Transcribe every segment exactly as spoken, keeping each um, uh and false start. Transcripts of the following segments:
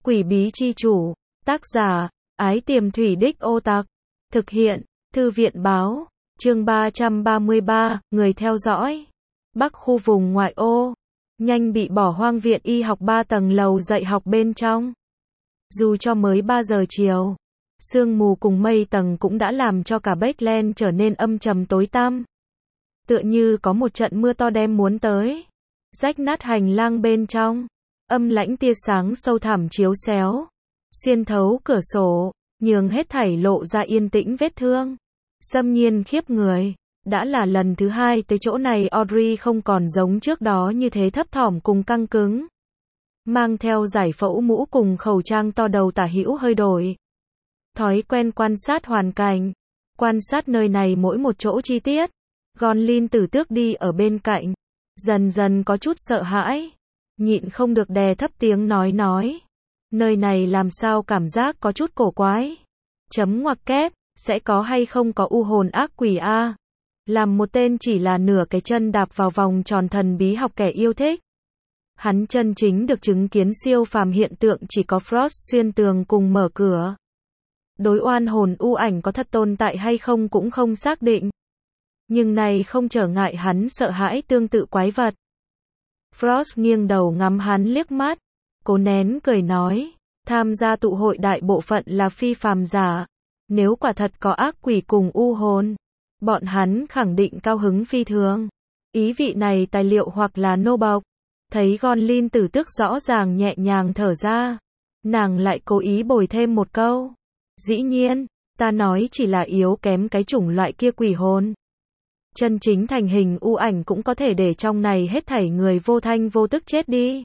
Quỷ bí chi chủ, tác giả, Ái Tiềm Thủy Đích Ô Tặc, thực hiện, Thư viện báo, chương ba trăm ba mươi ba, người theo dõi. Bắc khu vùng ngoại ô, nhanh bị bỏ hoang viện y học ba tầng lầu dạy học bên trong. Dù cho mới ba giờ chiều, sương mù cùng mây tầng cũng đã làm cho cả Backland trở nên âm trầm tối tăm. Tựa như có một trận mưa to đem muốn tới, rách nát hành lang bên trong. Âm lãnh tia sáng sâu thẳm chiếu xéo, xuyên thấu cửa sổ, nhường hết thảy lộ ra yên tĩnh vết thương. Xâm nhiên khiếp người, đã là lần thứ hai tới chỗ này Audrey không còn giống trước đó như thế thấp thỏm cùng căng cứng. Mang theo giải phẫu mũ cùng khẩu trang to đầu tả hữu hơi đổi. Thói quen quan sát hoàn cảnh, quan sát nơi này mỗi một chỗ chi tiết. Gonlin tử tước đi ở bên cạnh, dần dần có chút sợ hãi. Nhịn không được đè thấp tiếng nói nói. Nơi này làm sao cảm giác có chút cổ quái. Chấm ngoặc kép, sẽ có hay không có u hồn ác quỷ a? Làm một tên chỉ là nửa cái chân đạp vào vòng tròn thần bí học kẻ yêu thích. Hắn chân chính được chứng kiến siêu phàm hiện tượng chỉ có Frost xuyên tường cùng mở cửa. Đối oan hồn u ảnh có thật tồn tại hay không cũng không xác định. Nhưng này không trở ngại hắn sợ hãi tương tự quái vật. Frost nghiêng đầu ngắm hắn liếc mắt, cố nén cười nói, tham gia tụ hội đại bộ phận là phi phàm giả, nếu quả thật có ác quỷ cùng u hồn, bọn hắn khẳng định cao hứng phi thường. Ý vị này tài liệu hoặc là nô bộc. Thấy Gonlin tử tước rõ ràng nhẹ nhàng thở ra, nàng lại cố ý bồi thêm một câu, dĩ nhiên, ta nói chỉ là yếu kém cái chủng loại kia quỷ hồn. Chân chính thành hình u ảnh cũng có thể để trong này hết thảy người vô thanh vô tức chết đi.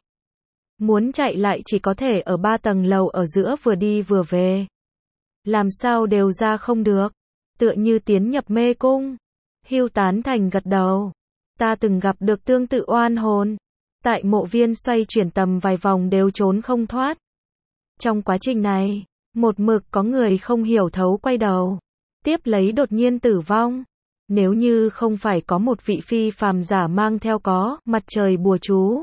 Muốn chạy lại chỉ có thể ở ba tầng lầu ở giữa vừa đi vừa về. Làm sao đều ra không được. Tựa như tiến nhập mê cung. Hưu tán thành gật đầu. Ta từng gặp được tương tự oan hồn. Tại mộ viên xoay chuyển tầm vài vòng đều trốn không thoát. Trong quá trình này, một mực có người không hiểu thấu quay đầu. Tiếp lấy đột nhiên tử vong. Nếu như không phải có một vị phi phàm giả mang theo có mặt trời bùa chú,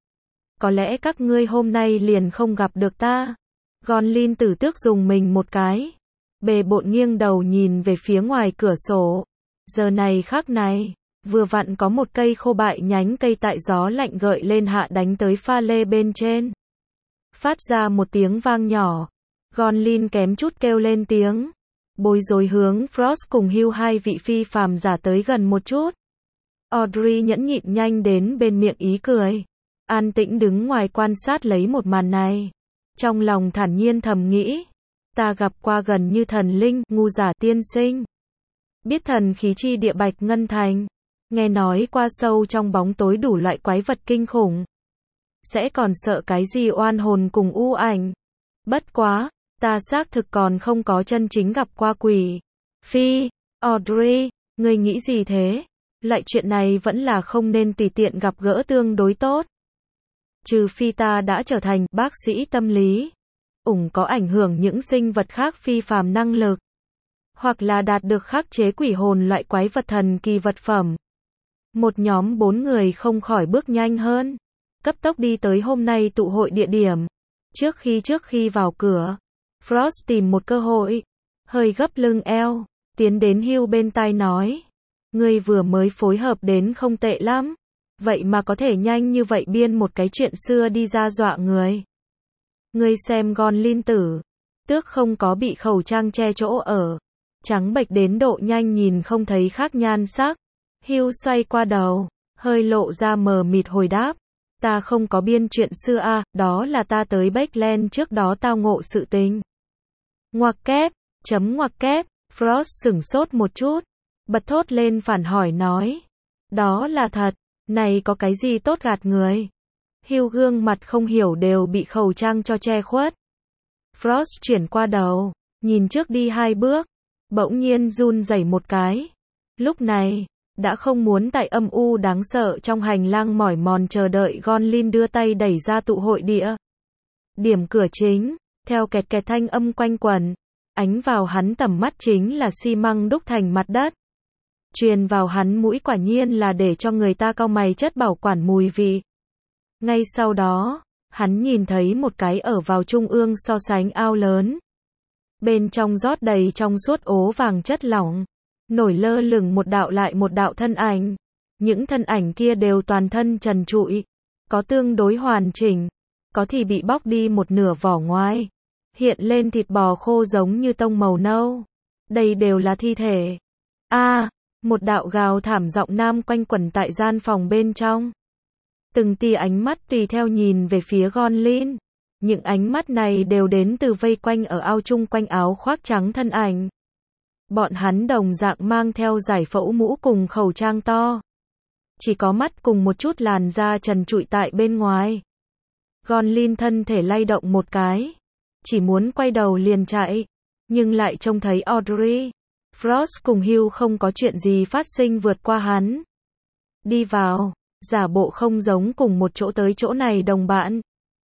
có lẽ các ngươi hôm nay liền không gặp được ta. Gonlin tử tước dùng mình một cái, bề bộn nghiêng đầu nhìn về phía ngoài cửa sổ. Giờ này khắc này, vừa vặn có một cây khô bại nhánh cây tại gió lạnh gợi lên hạ đánh tới pha lê bên trên. Phát ra một tiếng vang nhỏ, Gonlin kém chút kêu lên tiếng. Bối rối hướng Frost cùng Hugh hai vị phi phàm giả tới gần một chút. Audrey nhẫn nhịn nhanh đến bên miệng ý cười. An tĩnh đứng ngoài quan sát lấy một màn này. Trong lòng thản nhiên thầm nghĩ. Ta gặp qua gần như thần linh, ngu giả tiên sinh. Biết thần khí chi địa bạch ngân thành. Nghe nói qua sâu trong bóng tối đủ loại quái vật kinh khủng. Sẽ còn sợ cái gì oan hồn cùng u ảnh. Bất quá. Ta xác thực còn không có chân chính gặp qua quỷ. Phi, Audrey, ngươi nghĩ gì thế? Lại chuyện này vẫn là không nên tùy tiện gặp gỡ tương đối tốt. Trừ phi ta đã trở thành bác sĩ tâm lý, ủng có ảnh hưởng những sinh vật khác phi phàm năng lực, hoặc là đạt được khắc chế quỷ hồn loại quái vật thần kỳ vật phẩm. Một nhóm bốn người không khỏi bước nhanh hơn, cấp tốc đi tới hôm nay tụ hội địa điểm. Trước khi trước khi vào cửa, Frost tìm một cơ hội, hơi gấp lưng eo, tiến đến Hugh bên tai nói, ngươi vừa mới phối hợp đến không tệ lắm, vậy mà có thể nhanh như vậy biên một cái chuyện xưa đi ra dọa người. Ngươi xem Gonlin tử tước không có bị khẩu trang che chỗ ở, trắng bệch đến độ nhanh nhìn không thấy khác nhan sắc. Hugh xoay qua đầu, hơi lộ ra mờ mịt hồi đáp. Ta không có biên chuyện xưa a, à, đó là ta tới Backland trước đó tao ngộ sự tình. Ngoặc kép, chấm ngoặc kép, Frost sửng sốt một chút, bật thốt lên phản hỏi nói. Đó là thật, này có cái gì tốt gạt người. Hugh gương mặt không hiểu đều bị khẩu trang cho che khuất. Frost chuyển qua đầu, nhìn trước đi hai bước, bỗng nhiên run rẩy một cái. Lúc này, đã không muốn tại âm u đáng sợ trong hành lang mỏi mòn chờ đợi Gonlin đưa tay đẩy ra tụ hội địa. Điểm cửa chính, theo kẹt kẹt thanh âm quanh quẩn, ánh vào hắn tầm mắt chính là xi măng đúc thành mặt đất. Truyền vào hắn mũi quả nhiên là để cho người ta cau mày chất bảo quản mùi vị. Ngay sau đó, Hắn nhìn thấy một cái ở vào trung ương so sánh ao lớn. Bên trong rót đầy trong suốt ố vàng chất lỏng. Nổi lơ lửng một đạo lại một đạo thân ảnh. Những thân ảnh kia đều toàn thân trần trụi. Có tương đối hoàn chỉnh. Có thì bị bóc đi một nửa vỏ ngoài. Hiện lên thịt bò khô giống như tông màu nâu. Đây đều là thi thể. A, à, một đạo gào thảm giọng nam quanh quẩn tại gian phòng bên trong. Từng tia ánh mắt tùy theo nhìn về phía Gonlin. Những ánh mắt này đều đến từ vây quanh ở ao chung quanh áo khoác trắng thân ảnh. Bọn hắn đồng dạng mang theo giải phẫu mũ cùng khẩu trang to. Chỉ có mắt cùng một chút làn da trần trụi tại bên ngoài. Gonlin thân thể lay động một cái. Chỉ muốn quay đầu liền chạy. Nhưng lại trông thấy Audrey. Frost cùng Hugh không có chuyện gì phát sinh vượt qua hắn. Đi vào. Giả bộ không giống cùng một chỗ tới chỗ này đồng bạn.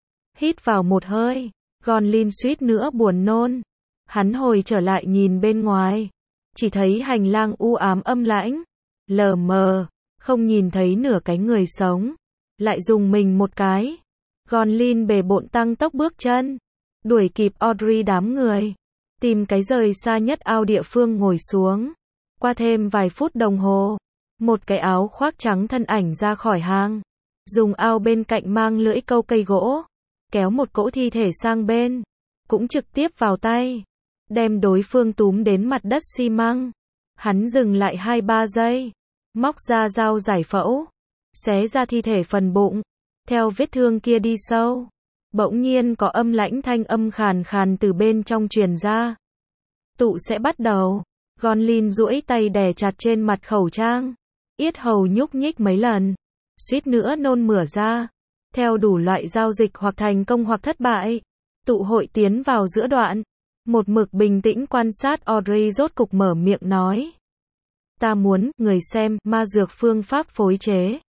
Hít vào một hơi. Gonlin suýt nữa buồn nôn. Hắn hồi trở lại nhìn bên ngoài. Chỉ thấy hành lang u ám âm lãnh. Lờ mờ. Không nhìn thấy nửa cái người sống. Lại dùng mình một cái. Gonlin bề bộn tăng tốc bước chân. Đuổi kịp Audrey đám người. Tìm cái rời xa nhất ao địa phương ngồi xuống. Qua thêm vài phút đồng hồ. Một cái áo khoác trắng thân ảnh ra khỏi hang. Dùng ao bên cạnh mang lưỡi câu cây gỗ. Kéo một cỗ thi thể sang bên. Cũng trực tiếp vào tay. Đem đối phương túm đến mặt đất xi măng. Hắn dừng lại hai ba giây. Móc ra dao giải phẫu. Xé ra thi thể phần bụng. Theo vết thương kia đi sâu. Bỗng nhiên có âm lãnh thanh âm khàn khàn từ bên trong truyền ra. Tụ sẽ bắt đầu. Gonlin duỗi tay đè chặt trên mặt khẩu trang. Yết hầu nhúc nhích mấy lần. Suýt nữa nôn mửa ra. Theo đủ loại giao dịch hoặc thành công hoặc thất bại. Tụ hội tiến vào giữa đoạn. Một mực bình tĩnh quan sát Audrey rốt cục mở miệng nói. Ta muốn, người xem, ma dược phương pháp phối chế.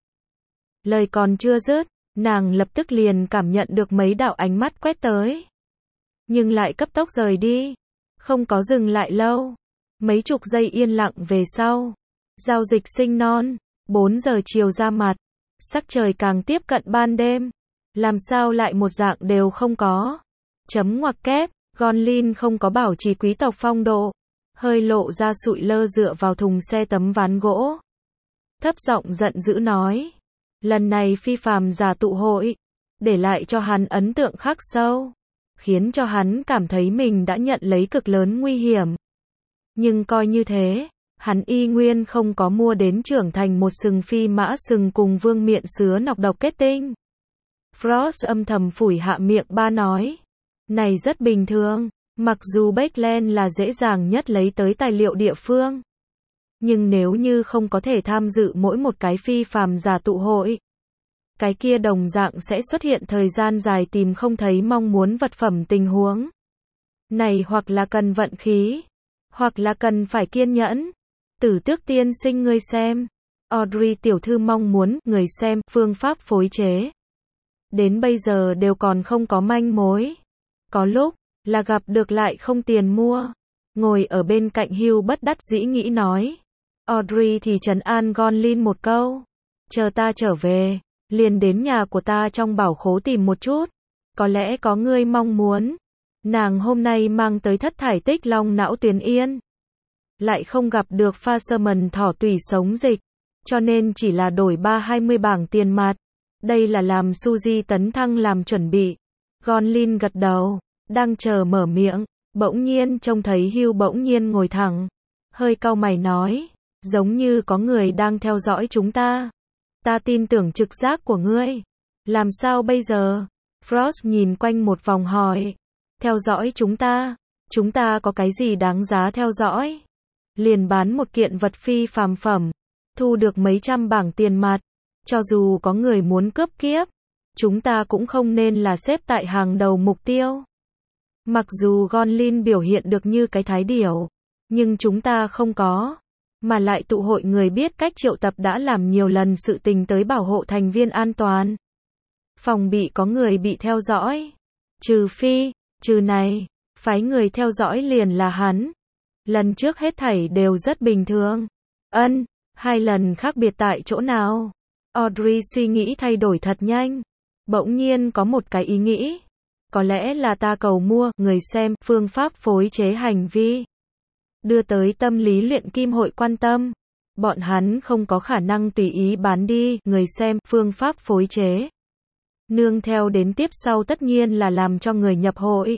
Lời còn chưa dứt. Nàng lập tức liền cảm nhận được mấy đạo ánh mắt quét tới. Nhưng lại cấp tốc rời đi. Không có dừng lại lâu. Mấy chục giây yên lặng về sau. Giao dịch sinh non. bốn giờ chiều ra mặt. Sắc trời càng tiếp cận ban đêm. Làm sao lại một dạng đều không có. Chấm ngoặc kép. Gonlin không có bảo trì quý tộc phong độ. Hơi lộ ra sụi lơ dựa vào thùng xe tấm ván gỗ. Thấp giọng giận dữ nói. Lần này phi phàm giả tụ hội. Để lại cho hắn ấn tượng khắc sâu. Khiến cho hắn cảm thấy mình đã nhận lấy cực lớn nguy hiểm. Nhưng coi như thế. Hắn y nguyên không có mua đến trưởng thành một sừng phi mã sừng cùng vương miện sứa nọc độc kết tinh. Frost âm thầm phủi hạ miệng ba nói. Này rất bình thường. Mặc dù Backland là dễ dàng nhất lấy tới tài liệu địa phương. Nhưng nếu như không có thể tham dự mỗi một cái phi phàm giả tụ hội. Cái kia đồng dạng sẽ xuất hiện thời gian dài tìm không thấy mong muốn vật phẩm tình huống. Này hoặc là cần vận khí. Hoặc là cần phải kiên nhẫn. Tử Tước tiên sinh ngươi xem. Audrey tiểu thư mong muốn người xem phương pháp phối chế. Đến bây giờ đều còn không có manh mối. Có lúc là gặp được lại không tiền mua. Ngồi ở bên cạnh Hugh bất đắc dĩ nghĩ nói. Audrey thì trấn an Gonlin một câu. Chờ ta trở về. Liền đến nhà của ta trong bảo khố tìm một chút. Có lẽ có ngươi mong muốn. Nàng hôm nay mang tới thất thải tích long não tuyến yên. Lại không gặp được pha sơ mần thỏ tủy sống dịch. Cho nên chỉ là đổi ba hai mươi bảng tiền mặt. Đây là làm Suzy tấn thăng làm chuẩn bị. Gonlin gật đầu. Đang chờ mở miệng. Bỗng nhiên trông thấy Hugh bỗng nhiên ngồi thẳng. Hơi cau mày nói. Giống như có người đang theo dõi chúng ta. Ta tin tưởng trực giác của ngươi. Làm sao bây giờ? Frost nhìn quanh một vòng hỏi. Theo dõi chúng ta? Chúng ta có cái gì đáng giá theo dõi? Liền bán một kiện vật phi phàm phẩm. Thu được mấy trăm bảng tiền mặt. Cho dù có người muốn cướp kiếp. Chúng ta cũng không nên là xếp tại hàng đầu mục tiêu. Mặc dù Gonlin biểu hiện được như cái thái điểu. Nhưng chúng ta không có. Mà lại tụ hội người biết cách triệu tập đã làm nhiều lần sự tình tới bảo hộ thành viên an toàn. Phòng bị có người bị theo dõi. Trừ phi, trừ này, phái người theo dõi liền là hắn. Lần trước hết thảy đều rất bình thường. Ân, hai lần khác biệt tại chỗ nào? Audrey suy nghĩ thay đổi thật nhanh. Bỗng nhiên có một cái ý nghĩ. Có lẽ là ta cầu mua, người xem, phương pháp phối chế hành vi. Đưa tới tâm lý luyện kim hội quan tâm. Bọn hắn không có khả năng tùy ý bán đi, người xem, phương pháp phối chế. Nương theo đến tiếp sau tất nhiên là làm cho người nhập hội.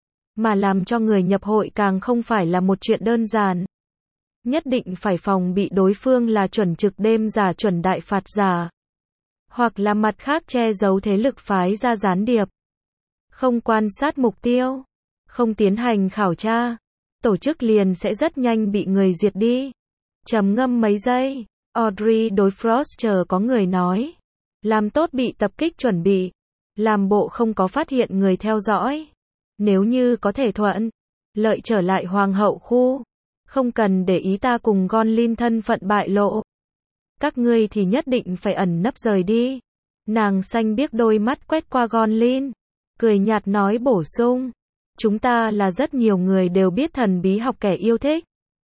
Mà làm cho người nhập hội càng không phải là một chuyện đơn giản. Nhất định phải phòng bị đối phương là chuẩn trực đêm giả chuẩn đại phạt giả. Hoặc là mặt khác che giấu thế lực phái ra gián điệp. Không quan sát mục tiêu. Không tiến hành khảo tra. Tổ chức liền sẽ rất nhanh bị người diệt đi. Trầm ngâm mấy giây. Audrey đối Foster có người nói. Làm tốt bị tập kích chuẩn bị. Làm bộ không có phát hiện người theo dõi. Nếu như có thể thuận lợi trở lại hoàng hậu khu. Không cần để ý ta cùng Gonlin thân phận bại lộ. Các ngươi thì nhất định phải ẩn nấp rời đi. Nàng xanh biếc đôi mắt quét qua Gonlin. Cười nhạt nói bổ sung. Chúng ta là rất nhiều người đều biết thần bí học kẻ yêu thích.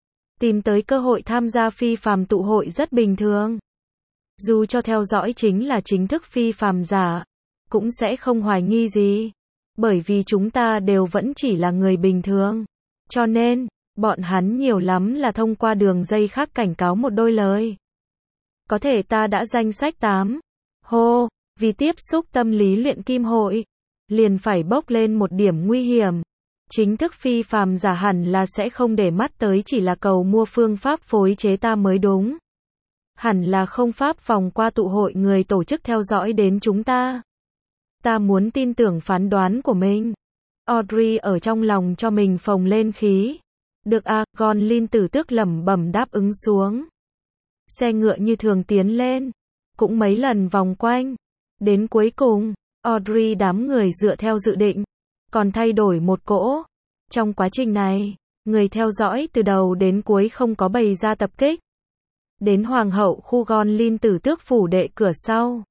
Tìm tới cơ hội tham gia phi phàm tụ hội rất bình thường. Dù cho theo dõi chính là chính thức phi phàm giả. Cũng sẽ không hoài nghi gì. Bởi vì chúng ta đều vẫn chỉ là người bình thường. Cho nên, bọn hắn nhiều lắm là thông qua đường dây khác cảnh cáo một đôi lời. Có thể ta đã danh sách tám. Hô, vì tiếp xúc tâm lý luyện kim hội. Liền phải bốc lên một điểm nguy hiểm. Chính thức phi phàm giả hẳn là sẽ không để mắt tới chỉ là cầu mua phương pháp phối chế ta mới đúng. Hẳn là không pháp vòng qua tụ hội người tổ chức theo dõi đến chúng ta. Ta muốn tin tưởng phán đoán của mình. Audrey ở trong lòng cho mình phồng lên khí. Được à, Gonlin tử tước lẩm bẩm đáp ứng xuống. Xe ngựa như thường tiến lên. Cũng mấy lần vòng quanh. Đến cuối cùng, Audrey đám người dựa theo dự định. Còn thay đổi một cỗ. Trong quá trình này, người theo dõi từ đầu đến cuối không có bày ra tập kích. Đến hoàng hậu khu Gonlin tử tước phủ đệ cửa sau.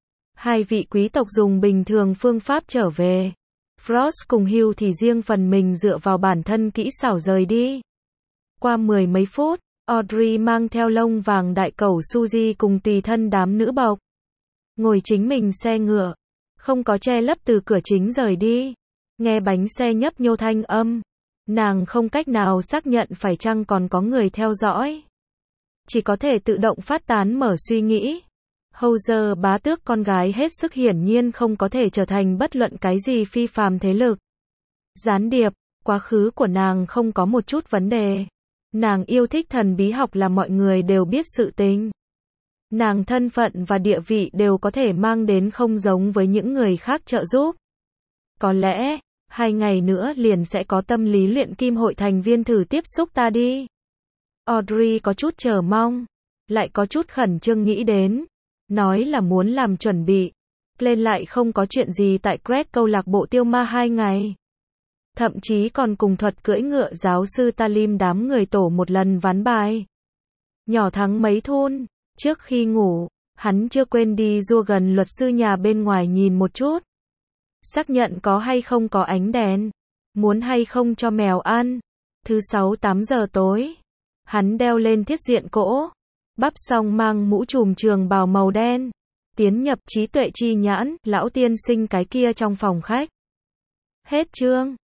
Hai vị quý tộc dùng bình thường phương pháp trở về. Frost cùng Hugh thì riêng phần mình dựa vào bản thân kỹ xảo rời đi. Qua mười mấy phút, Audrey mang theo lông vàng đại cẩu Suzy cùng tùy thân đám nữ bộc. Ngồi chính mình xe ngựa. Không có che lấp từ cửa chính rời đi. Nghe bánh xe nhấp nhô thanh âm. Nàng không cách nào xác nhận phải chăng còn có người theo dõi. Chỉ có thể tự động phát tán mở suy nghĩ. Howzer bá tước con gái hết sức hiển nhiên không có thể trở thành bất luận cái gì phi phàm thế lực. Gián điệp, quá khứ của nàng không có một chút vấn đề. Nàng yêu thích thần bí học là mọi người đều biết sự tình. Nàng thân phận và địa vị đều có thể mang đến không giống với những người khác trợ giúp. Có lẽ, hai ngày nữa liền sẽ có tâm lý luyện kim hội thành viên thử tiếp xúc ta đi. Audrey có chút chờ mong, lại có chút khẩn trương nghĩ đến. Nói là muốn làm chuẩn bị. Lên lại không có chuyện gì tại Greg câu lạc bộ tiêu ma hai ngày. Thậm chí còn cùng thuật cưỡi ngựa giáo sư Talim đám người tổ một lần ván bài. Nhỏ thắng mấy thôn. Trước khi ngủ, hắn chưa quên đi rua gần luật sư nhà bên ngoài nhìn một chút. Xác nhận có hay không có ánh đèn. Muốn hay không cho mèo ăn. Thứ sáu tám giờ tối. Hắn đeo lên thiết diện cỗ. Bắp xong mang mũ trùm trường bào màu đen. Tiến nhập trí tuệ chi nhãn, lão tiên sinh cái kia trong phòng khách. Hết chương.